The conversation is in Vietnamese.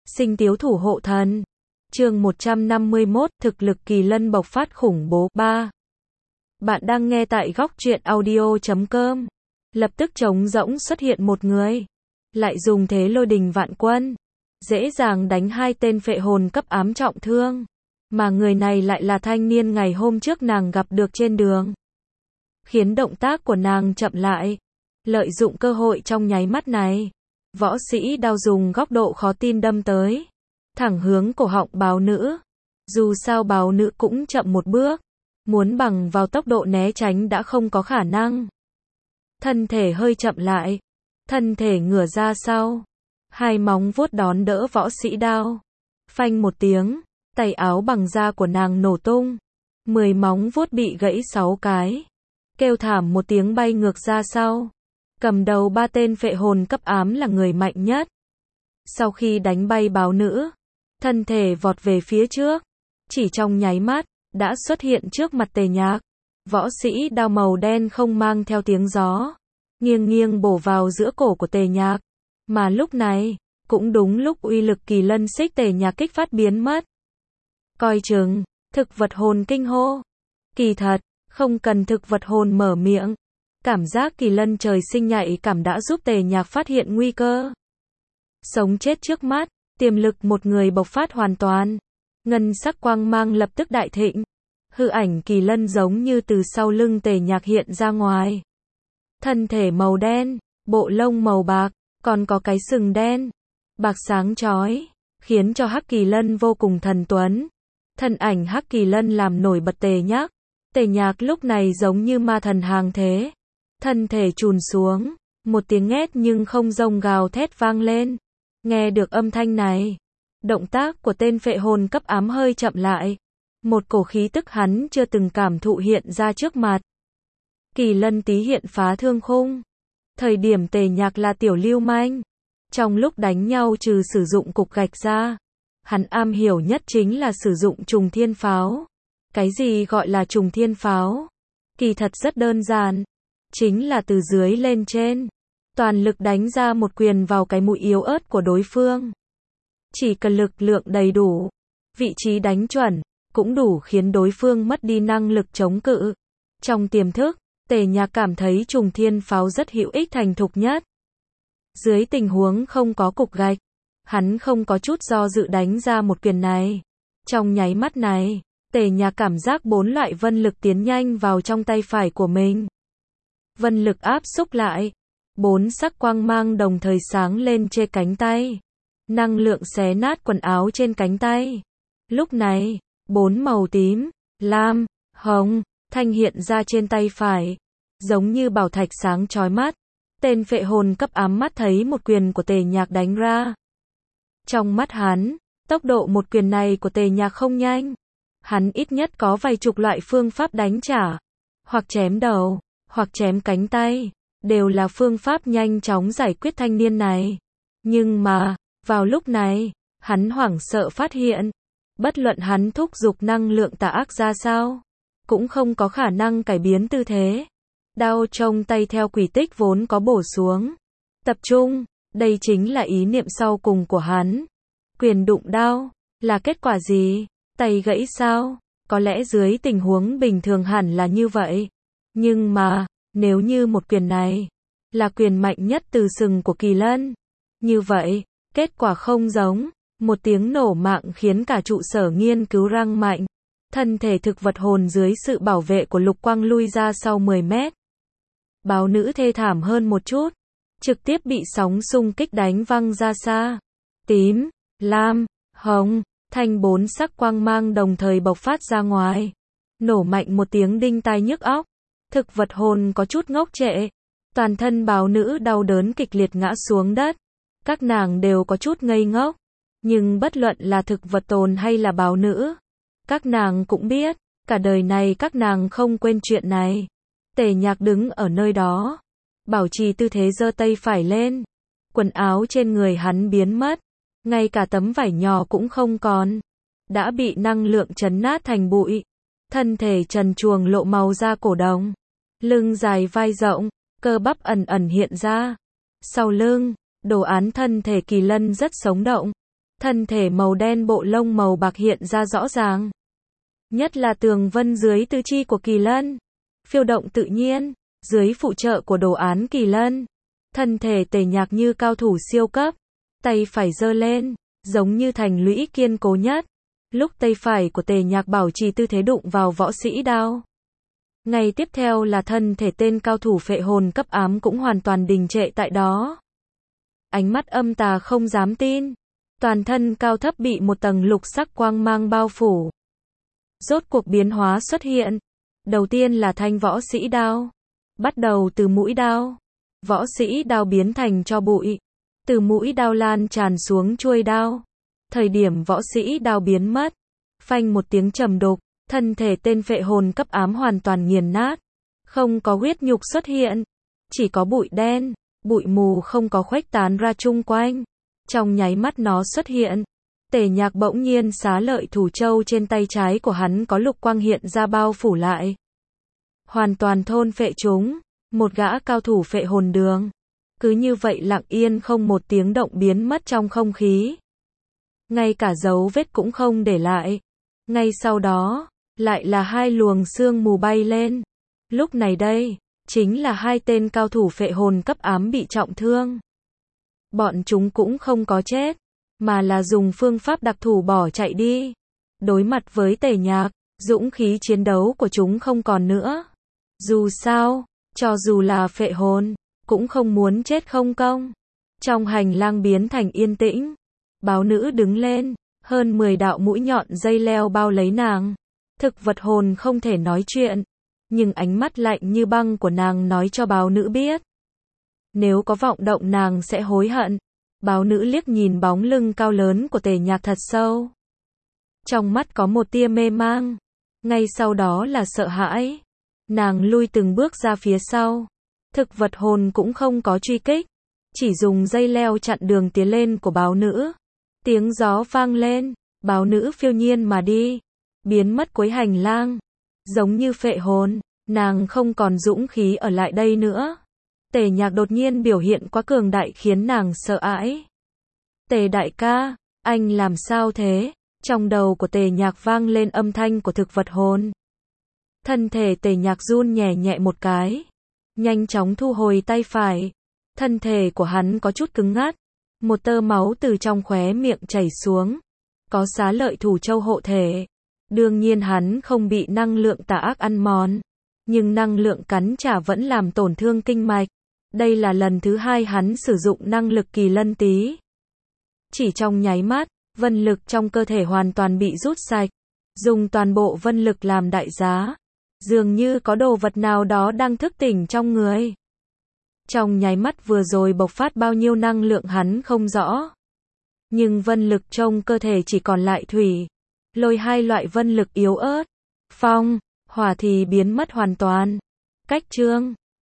Sinh tiếu thủ hộ thần. Chương 151, thực lực kỳ lân bộc phát khủng bố. 3. Bạn đang nghe tại góc truyện audio.com. Lập tức trống rỗng xuất hiện một người. Lại dùng thế lôi đình vạn quân. Dễ dàng đánh hai tên phệ hồn cấp ám trọng thương. Mà người này lại là thanh niên ngày hôm trước nàng gặp được trên đường. Khiến động tác của nàng chậm lại. Lợi dụng cơ hội trong nháy mắt này. Võ sĩ đao dùng góc độ khó tin đâm tới. Thẳng hướng cổ họng báo nữ. Dù sao báo nữ cũng chậm một bước. Muốn bằng vào tốc độ né tránh đã không có khả năng. Thân thể hơi chậm lại. Thân thể ngửa ra sau. Hai móng vuốt đón đỡ võ sĩ đao. Phanh một tiếng. Tay áo bằng da của nàng nổ tung. 10 móng vuốt bị gãy 6 cái. Kêu thảm một tiếng bay ngược ra sau. Cầm đầu 3 tên phệ hồn cấp ám là người mạnh nhất. Sau khi đánh bay báo nữ, thân thể vọt về phía trước. Chỉ trong nháy mắt, đã xuất hiện trước mặt Tề Nhạc. Võ sĩ đao màu đen không mang theo tiếng gió. Nghiêng nghiêng bổ vào giữa cổ của Tề Nhạc. Mà lúc này, cũng đúng lúc uy lực kỳ lân xích Tề Nhạc kích phát biến mất. Coi chừng, thực vật hồn kinh hô. Kỳ thật, không cần thực vật hồn mở miệng. Cảm giác kỳ lân trời sinh nhạy cảm đã giúp Tề Nhạc phát hiện nguy cơ. Sống chết trước mắt, tiềm lực một người bộc phát hoàn toàn. Ngân sắc quang mang lập tức đại thịnh. Hư ảnh kỳ lân giống như từ sau lưng Tề Nhạc hiện ra ngoài. Thân thể màu đen, bộ lông màu bạc, còn có cái sừng đen. Bạc sáng chói, khiến cho hắc kỳ lân vô cùng thần tuấn. Thân ảnh hắc kỳ lân làm nổi bật Tề Nhạc. Tề Nhạc lúc này giống như ma thần hàng thế. Thân thể chùn xuống, một tiếng ngét nhưng không rông gào thét vang lên. Nghe được âm thanh này, động tác của tên phệ hồn cấp ám hơi chậm lại. Một cổ khí tức hắn chưa từng cảm thụ hiện ra trước mặt. Kỳ lân tí hiện phá thương khung. Thời điểm Tề Nhạc là tiểu lưu manh. Trong lúc đánh nhau trừ sử dụng cục gạch ra, hắn am hiểu nhất chính là sử dụng trùng thiên pháo. Cái gì gọi là trùng thiên pháo? Kỳ thật rất đơn giản. Chính là từ dưới lên trên. Toàn lực đánh ra một quyền vào cái mũi yếu ớt của đối phương. Chỉ cần lực lượng đầy đủ, vị trí đánh chuẩn, cũng đủ khiến đối phương mất đi năng lực chống cự. Trong tiềm thức, Tề Nhạc cảm thấy trùng thiên pháo rất hữu ích thành thục nhất. Dưới tình huống không có cục gạch, hắn không có chút do dự đánh ra một quyền này. Trong nháy mắt này, Tề Nhạc cảm giác 4 loại vân lực tiến nhanh vào trong tay phải của mình. Vân lực áp xúc lại. 4 sắc quang mang đồng thời sáng lên trên cánh tay. Năng lượng xé nát quần áo trên cánh tay. Lúc này, 4 màu tím, lam, hồng, thanh hiện ra trên tay phải. Giống như bảo thạch sáng chói mắt. Tên phệ hồn cấp ám mắt thấy một quyền của Tề Nhạc đánh ra. Trong mắt hắn, tốc độ một quyền này của Tề Nhạc không nhanh. Hắn ít nhất có vài chục loại phương pháp đánh trả. Hoặc chém đầu, hoặc chém cánh tay. Đều là phương pháp nhanh chóng giải quyết thanh niên này. Nhưng mà, vào lúc này, hắn hoảng sợ phát hiện. Bất luận hắn thúc giục năng lượng tà ác ra sao, cũng không có khả năng cải biến tư thế. Đao trong tay theo quỷ tích vốn có bổ xuống. Tập trung, đây chính là ý niệm sau cùng của hắn. Quyền đụng đao, là kết quả gì? Tay gãy sao? Có lẽ dưới tình huống bình thường hẳn là như vậy. Nhưng mà, nếu như một quyền này là quyền mạnh nhất từ sừng của kỳ lân, như vậy, kết quả không giống. Một tiếng nổ mạng khiến cả trụ sở nghiên cứu răng mạnh. Thân thể thực vật hồn dưới sự bảo vệ của Lục Quang lui ra sau 10 mét. Báo nữ thê thảm hơn một chút, trực tiếp bị sóng xung kích đánh văng ra xa. Tím, lam, hồng, thanh 4 sắc quang mang đồng thời bộc phát ra ngoài. Nổ mạnh một tiếng đinh tai nhức óc. Thực vật hồn có chút ngốc trệ. Toàn thân báo nữ đau đớn kịch liệt ngã xuống đất. Các nàng đều có chút ngây ngốc. Nhưng bất luận là thực vật tồn hay là báo nữ, các nàng cũng biết, cả đời này các nàng không quên chuyện này. Tề Nhạc đứng ở nơi đó, bảo trì tư thế giơ tay phải lên. Quần áo trên người hắn biến mất, ngay cả tấm vải nhỏ cũng không còn. Đã bị năng lượng trấn nát thành bụi. Thân thể trần truồng lộ màu da cổ đồng. Lưng dài vai rộng, cơ bắp ẩn ẩn hiện ra. Sau lưng, đồ án thân thể kỳ lân rất sống động. Thân thể màu đen bộ lông màu bạc hiện ra rõ ràng. Nhất là tường vân dưới tứ chi của kỳ lân. Phiêu động tự nhiên, dưới phụ trợ của đồ án kỳ lân. Thân thể Tề Nhạc như cao thủ siêu cấp. Tay phải giơ lên, giống như thành lũy kiên cố nhất. Lúc tay phải của Tề Nhạc bảo trì tư thế đụng vào võ sĩ đao. Ngay tiếp theo là thân thể tên cao thủ phệ hồn cấp ám cũng hoàn toàn đình trệ tại đó. Ánh mắt âm tà không dám tin. Toàn thân cao thấp bị một tầng lục sắc quang mang bao phủ. Rốt cuộc biến hóa xuất hiện. Đầu tiên là thanh võ sĩ đao. Bắt đầu từ mũi đao. Võ sĩ đao biến thành tro bụi. Từ mũi đao lan tràn xuống chuôi đao. Thời điểm võ sĩ đao biến mất. Phanh một tiếng trầm đục. Thân thể tên phệ hồn cấp ám hoàn toàn nghiền nát. Không có huyết nhục xuất hiện. Chỉ có bụi đen. Bụi mù không có khuếch tán ra chung quanh. Trong nháy mắt nó xuất hiện. Tề Nhạc bỗng nhiên xá lợi thủ châu trên tay trái của hắn có lục quang hiện ra bao phủ lại. Hoàn toàn thôn phệ chúng. Một gã cao thủ phệ hồn đường. Cứ như vậy lặng yên không một tiếng động biến mất trong không khí. Ngay cả dấu vết cũng không để lại. Ngay sau đó, lại là hai luồng sương mù bay lên. Lúc này đây, chính là hai tên cao thủ phệ hồn cấp ám bị trọng thương. Bọn chúng cũng không có chết, mà là dùng phương pháp đặc thù bỏ chạy đi. Đối mặt với Tề Nhạc, dũng khí chiến đấu của chúng không còn nữa. Dù sao, cho dù là phệ hồn, cũng không muốn chết không công. Trong hành lang biến thành yên tĩnh, báo nữ đứng lên, hơn 10 đạo mũi nhọn dây leo bao lấy nàng. Thực vật hồn không thể nói chuyện, nhưng ánh mắt lạnh như băng của nàng nói cho báo nữ biết. Nếu có vọng động nàng sẽ hối hận. Báo nữ liếc nhìn bóng lưng cao lớn của Tề Nhạc thật sâu. Trong mắt có một tia mê mang. Ngay sau đó là sợ hãi. Nàng lui từng bước ra phía sau. Thực vật hồn cũng không có truy kích. Chỉ dùng dây leo chặn đường tiến lên của báo nữ. Tiếng gió vang lên. Báo nữ phiêu nhiên mà đi. Biến mất cuối hành lang. Giống như phệ hồn. Nàng không còn dũng khí ở lại đây nữa. Tề Nhạc đột nhiên biểu hiện quá cường đại khiến nàng sợ hãi. Tề đại ca, anh làm sao thế? Trong đầu của Tề Nhạc vang lên âm thanh của thực vật hồn. Thân thể Tề Nhạc run nhẹ nhẹ một cái. Nhanh chóng thu hồi tay phải. Thân thể của hắn có chút cứng ngắc. Một tơ máu từ trong khóe miệng chảy xuống. Có xá lợi thủ châu hộ thể. Đương nhiên hắn không bị năng lượng tà ác ăn mòn. Nhưng năng lượng cắn trả vẫn làm tổn thương kinh mạch. Đây là lần thứ hai hắn sử dụng năng lực kỳ lân tí. Chỉ trong nháy mắt, vân lực trong cơ thể hoàn toàn bị rút sạch. Dùng toàn bộ vân lực làm đại giá. Dường như có đồ vật nào đó đang thức tỉnh trong người. Trong nháy mắt vừa rồi bộc phát bao nhiêu năng lượng hắn không rõ. Nhưng vân lực trong cơ thể chỉ còn lại thủy. Lôi hai loại vân lực yếu ớt. Phong, hỏa thì biến mất hoàn toàn. Cách chương